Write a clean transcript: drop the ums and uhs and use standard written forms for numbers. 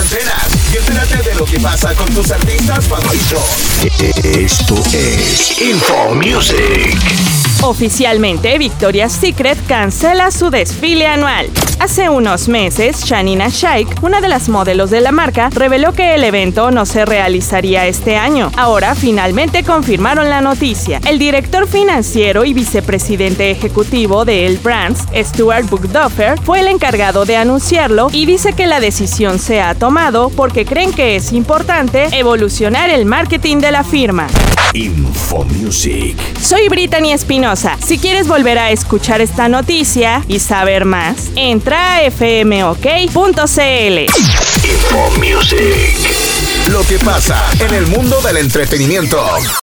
antenas y entérate de lo que pasa con tus artistas favoritos. Esto es Info Music. Oficialmente, Victoria's Secret cancela su desfile anual. Hace unos meses, Shanina Shaikh, una de las modelos de la marca, reveló que el evento no se realizaría este año. Ahora, finalmente confirmaron la noticia. El director financiero y vicepresidente ejecutivo de Elle Brands, Stuart Burgdorfer, fue el encargado de anunciarlo y dice que la decisión se ha tomado porque creen que es importante evolucionar el marketing de la firma. Info Music. Soy Brittany Espinosa. Si quieres volver a escuchar esta noticia y saber más, entra a fmok.cl. Info Music. Lo que pasa en el mundo del entretenimiento.